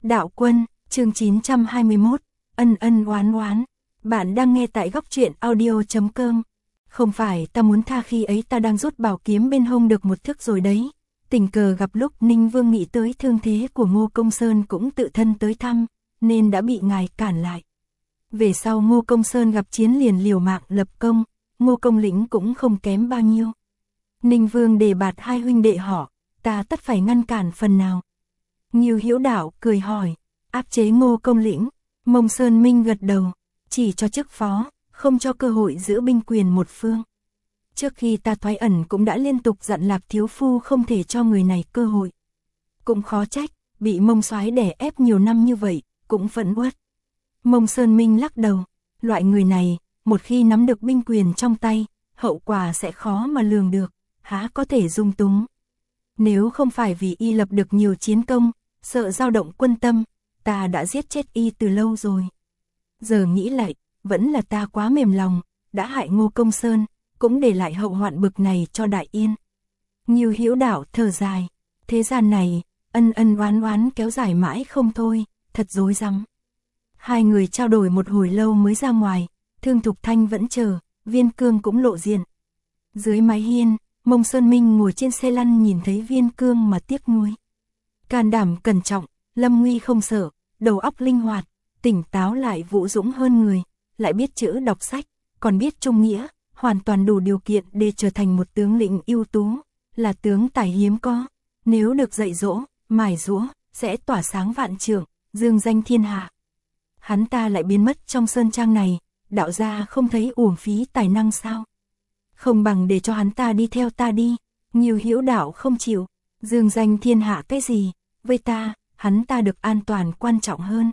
Đạo Quân, chương 921, ân ân oán oán. Bạn đang nghe tại góc truyện audio.com. Không phải ta muốn tha, khi ấy ta đang rút bảo kiếm bên hông được một thức rồi đấy. Tình cờ gặp lúc Ninh Vương nghĩ tới thương thế của Ngô Công Sơn cũng tự thân tới thăm, nên đã bị ngài cản lại. Về sau Ngô Công Sơn gặp chiến liền liều mạng lập công, Ngô Công Lĩnh cũng không kém bao nhiêu. Ninh Vương đề bạt hai huynh đệ họ, ta tất phải ngăn cản phần nào. Ngưu Hữu Đạo cười hỏi, áp chế Ngô Công Lĩnh. Mông Sơn Minh gật đầu, chỉ cho chức phó, không cho cơ hội giữ binh quyền một phương. Trước khi ta thoái ẩn cũng đã liên tục dặn Lạc thiếu phu không thể cho người này cơ hội. Cũng khó trách, bị Mông soái đè ép nhiều năm như vậy, cũng phẫn uất. Mông Sơn Minh lắc đầu, loại người này, một khi nắm được binh quyền trong tay, hậu quả sẽ khó mà lường được, há có thể dung túng. Nếu không phải vì y lập được nhiều chiến công, sợ dao động quân tâm, ta đã giết chết y từ lâu rồi. Giờ nghĩ lại, vẫn là ta quá mềm lòng, đã hại Ngô Công Sơn, cũng để lại hậu hoạn bực này cho Đại Yên. Ngưu Hữu Đạo thở dài, thế gian này, ân ân oán oán kéo dài mãi không thôi, thật rối rắm. Hai người trao đổi một hồi lâu mới ra ngoài, Thương Thục Thanh vẫn chờ, Viên Cương cũng lộ diện. Dưới mái hiên, Mông Sơn Minh ngồi trên xe lăn nhìn thấy Viên Cương mà tiếc nuối. Can đảm cẩn trọng, lâm nguy không sợ, đầu óc linh hoạt, tỉnh táo lại vũ dũng hơn người, lại biết chữ đọc sách, còn biết trung nghĩa, hoàn toàn đủ điều kiện để trở thành một tướng lĩnh ưu tú, là tướng tài hiếm có. Nếu được dạy dỗ, mài giũa, sẽ tỏa sáng vạn trượng, dương danh thiên hạ. Hắn ta lại biến mất trong sơn trang này, đạo gia không thấy uổng phí tài năng sao? Không bằng để cho hắn ta đi theo ta đi. Ngưu Hữu Đạo không chịu, dương danh thiên hạ cái gì, với ta, hắn ta được an toàn quan trọng hơn.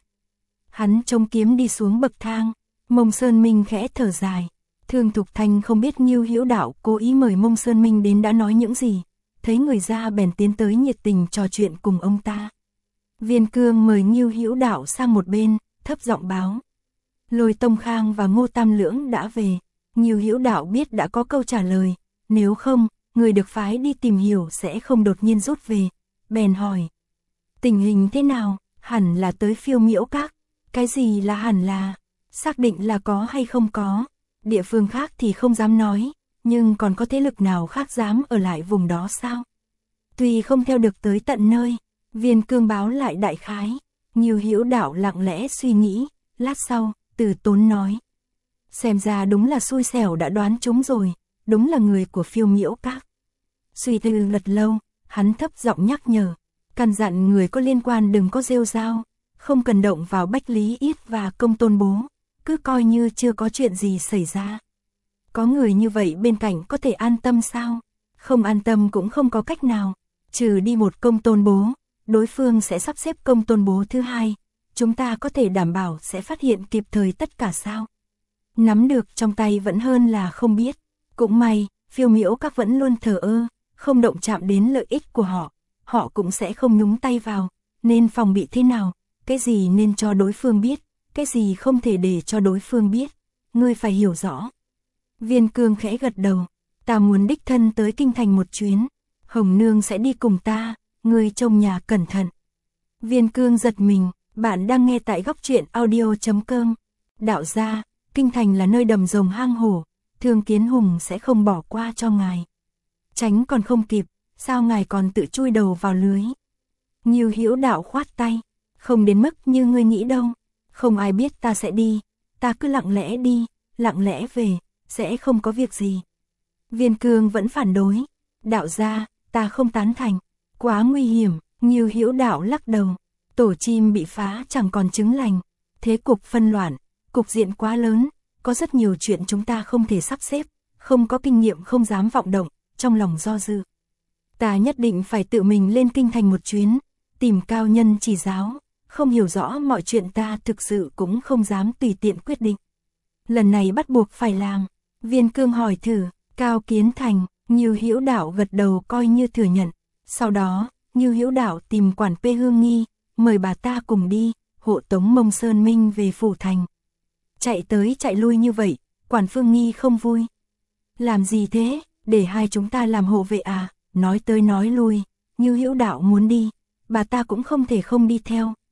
Hắn trông kiếm đi xuống bậc thang, Mông Sơn Minh khẽ thở dài. Thương Thục Thanh không biết Ngưu Hữu Đạo cố ý mời Mông Sơn Minh đến đã nói những gì, thấy người ra bèn tiến tới nhiệt tình trò chuyện cùng ông ta. Viên Cương mời Ngưu Hữu Đạo sang một bên, thấp giọng báo. Lôi Tông Khang và Ngô Tam Lưỡng đã về. Ngưu Hữu Đạo biết đã có câu trả lời, nếu không, người được phái đi tìm hiểu sẽ không đột nhiên rút về. Bèn hỏi, tình hình thế nào? Hẳn là tới Phiêu Miễu Các. Cái gì là hẳn là? Xác định là có hay không có? Địa phương khác thì không dám nói, nhưng còn có thế lực nào khác dám ở lại vùng đó sao? Tuy không theo được tới tận nơi, Viên Cương báo lại đại khái. Ngưu Hữu Đạo lặng lẽ suy nghĩ, lát sau, từ tốn nói. Xem ra đúng là xui xẻo đã đoán trúng rồi, đúng là người của Phiêu Miễu Các. Suy tư lật lâu, hắn thấp giọng nhắc nhở, căn dặn người có liên quan đừng có rêu rao, không cần động vào Bách Lý Yết và Công Tôn Bố, cứ coi như chưa có chuyện gì xảy ra. Có người như vậy bên cạnh có thể an tâm sao? Không an tâm cũng không có cách nào, trừ đi một Công Tôn Bố, đối phương sẽ sắp xếp Công Tôn Bố thứ hai, chúng ta có thể đảm bảo sẽ phát hiện kịp thời tất cả sao? Nắm được trong tay vẫn hơn là không biết. Cũng may, Phiêu Miễu Các vẫn luôn thờ ơ, không động chạm đến lợi ích của họ. Họ cũng sẽ không nhúng tay vào. Nên phòng bị thế nào? Cái gì nên cho đối phương biết? Cái gì không thể để cho đối phương biết? Ngươi phải hiểu rõ. Viên Cương khẽ gật đầu. Ta muốn đích thân tới kinh thành một chuyến. Hồng Nương sẽ đi cùng ta. Ngươi trông nhà cẩn thận. Viên Cương giật mình. Bạn đang nghe tại góc truyện audio.com. Đạo gia, kinh thành là nơi đầm rồng hang hổ, Thương Kiến Hùng sẽ không bỏ qua cho ngài. Tránh còn không kịp, sao ngài còn tự chui đầu vào lưới? Ngưu Hữu Đạo khoát tay, không đến mức như ngươi nghĩ đâu, không ai biết ta sẽ đi, ta cứ lặng lẽ đi, lặng lẽ về, sẽ không có việc gì. Viên Cương vẫn phản đối, đạo gia, ta không tán thành, quá nguy hiểm. Ngưu Hữu Đạo lắc đầu, tổ chim bị phá chẳng còn trứng lành, thế cục phân loạn. Cục diện quá lớn, có rất nhiều chuyện chúng ta không thể sắp xếp, không có kinh nghiệm không dám vọng động, trong lòng do dự. Ta nhất định phải tự mình lên kinh thành một chuyến, tìm cao nhân chỉ giáo, không hiểu rõ mọi chuyện ta thực sự cũng không dám tùy tiện quyết định. Lần này bắt buộc phải làm. Viên Cương hỏi thử, Cao Kiến Thành, Ngưu Hữu Đạo gật đầu coi như thừa nhận. Sau đó, Ngưu Hữu Đạo tìm quản Pê Hương Nghi, mời bà ta cùng đi, hộ tống Mông Sơn Minh về phủ thành. Chạy tới chạy lui như vậy, quản Phương Nghi không vui. Làm gì thế, để hai chúng ta làm hộ vệ à? Nói tới nói lui, Ngưu Hữu Đạo muốn đi, bà ta cũng không thể không đi theo,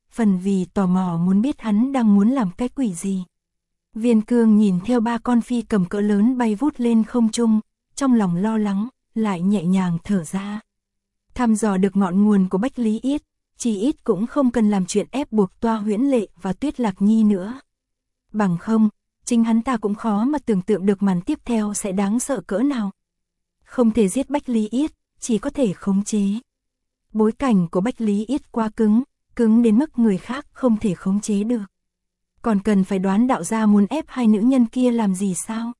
phần vì tò mò muốn biết hắn đang muốn làm cái quỷ gì. Viên Cương nhìn theo 3 con phi cầm cỡ lớn bay vút lên không trung, trong lòng lo lắng, lại nhẹ nhàng thở ra. Thăm dò được ngọn nguồn của Bách Lý Yết, chỉ ít cũng không cần làm chuyện ép buộc Toa Huyễn Lệ và Tuyết Lạc Nhi nữa. Bằng không, chính hắn ta cũng khó mà tưởng tượng được màn tiếp theo sẽ đáng sợ cỡ nào. Không thể giết Bách Lý Yết, chỉ có thể khống chế. Bối cảnh của Bách Lý Yết quá cứng, cứng đến mức người khác không thể khống chế được. Còn cần phải đoán đạo gia muốn ép hai nữ nhân kia làm gì sao?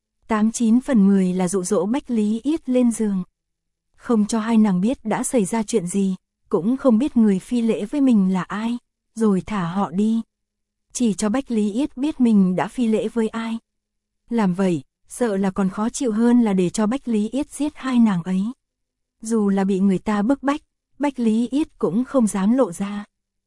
89 phần 10 là dụ dỗ Bách Lý Yết lên giường. Không cho hai nàng biết đã xảy ra chuyện gì, cũng không biết người phi lễ với mình là ai, rồi thả họ đi. Chỉ cho Bách Lý Yết biết mình đã phi lễ với ai. Làm vậy, sợ là còn khó chịu hơn là để cho Bách Lý Yết giết hai nàng ấy. Dù là bị người ta bức bách, Bách Lý Yết cũng không dám lộ ra.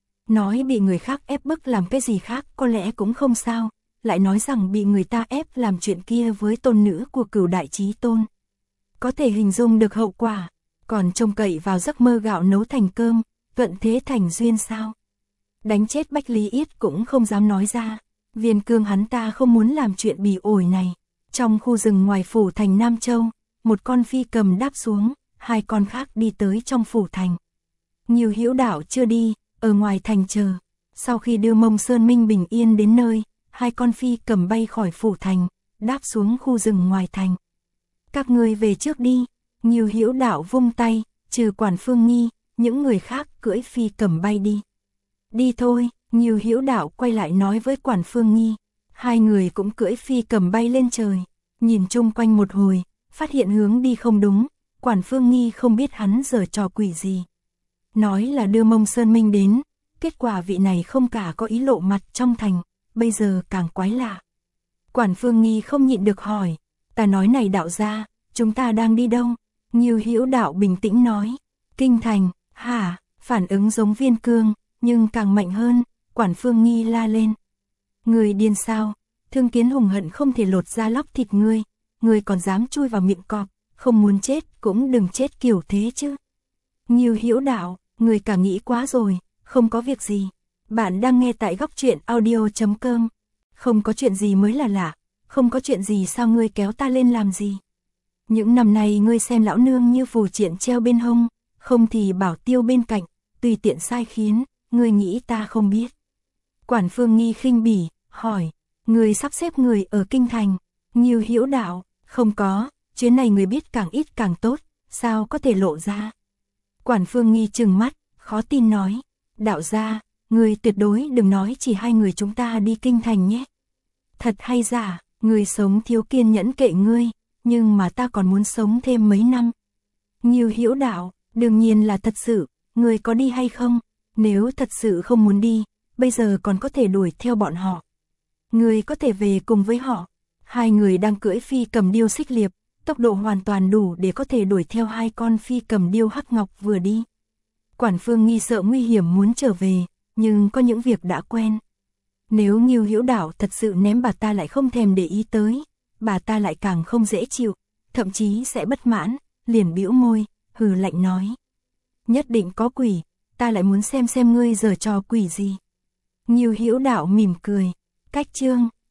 Nói bị người khác ép bức làm cái gì khác có lẽ cũng không sao, lại nói rằng bị người ta ép làm chuyện kia với tôn nữ của Cửu Đại Chí Tôn. Có thể hình dung được hậu quả, còn trông cậy vào giấc mơ gạo nấu thành cơm, thuận thế thành duyên sao. Đánh chết Bách Lý Yết cũng không dám nói ra, Viên Cương hắn ta không muốn làm chuyện bỉ ổi này. Trong khu rừng ngoài phủ thành Nam Châu, một con phi cầm đáp xuống, hai con khác đi tới trong phủ thành. Nhiều Hữu Đạo chưa đi, ở ngoài thành chờ. Sau khi đưa Mông Sơn Minh bình yên đến nơi, hai con phi cầm bay khỏi phủ thành, đáp xuống khu rừng ngoài thành. Các ngươi về trước đi. Nhiều Hữu Đạo vung tay, trừ Quản Phương Nghi, những người khác cưỡi phi cầm bay đi. Đi thôi. Nhiều Hữu Đạo quay lại nói với Quản Phương Nghi. Hai người cũng cưỡi phi cầm bay lên trời, nhìn chung quanh một hồi, phát hiện hướng đi không đúng. Quản Phương Nghi không biết hắn giở trò quỷ gì. Nói là đưa Mông Sơn Minh đến, kết quả vị này không cả có ý lộ mặt trong thành, bây giờ càng quái lạ. Quản Phương Nghi không nhịn được hỏi, ta nói này đạo gia, chúng ta đang đi đâu? Nhiều Hữu Đạo bình tĩnh nói, Kinh thành. Hả? Phản ứng giống Viên Cương, nhưng càng mạnh hơn. Quản Phương Nghi la lên, người điên sao? Thương Kiến hùng hận không thể lột ra lóc thịt ngươi, ngươi còn dám chui vào miệng cọp, không muốn chết cũng đừng chết kiểu thế chứ. Nhiều Hữu Đạo, người cả nghĩ quá rồi, không có việc gì. Bạn đang nghe tại Góc Truyện Audio.com. Không có chuyện gì mới là lạ, không có chuyện gì sao ngươi kéo ta lên làm gì? Những năm này ngươi xem lão nương như phù triện treo bên hông, không thì bảo tiêu bên cạnh, tùy tiện sai khiến, ngươi nghĩ ta không biết. Quản Phương Nghi khinh bỉ, hỏi, người sắp xếp người ở kinh thành. Nhiều Hữu Đạo, không có, chuyến này người biết càng ít càng tốt, sao có thể lộ ra. Quản Phương Nghi trừng mắt, khó tin nói, đạo gia, người tuyệt đối đừng nói chỉ hai người chúng ta đi kinh thành nhé. Thật hay giả, người sống thiếu kiên nhẫn kệ ngươi, nhưng mà ta còn muốn sống thêm mấy năm. Nhiều Hữu Đạo, đương nhiên là thật sự, người có đi hay không? Nếu thật sự không muốn đi, bây giờ còn có thể đuổi theo bọn họ. Người có thể về cùng với họ. Hai người đang cưỡi phi cầm điêu Xích Liệp, tốc độ hoàn toàn đủ để có thể đuổi theo hai con phi cầm điêu Hắc Ngọc vừa đi. Quản Phương Nghi sợ nguy hiểm muốn trở về, nhưng có những việc đã quen. Nếu Ngưu Hữu Đạo thật sự ném bà ta lại không thèm để ý tới, bà ta lại càng không dễ chịu, thậm chí sẽ bất mãn, liền bĩu môi, hừ lạnh nói. Nhất định có quỷ, ta lại muốn xem ngươi giở trò quỷ gì. Ngưu Hữu Đạo mỉm cười, cách chương,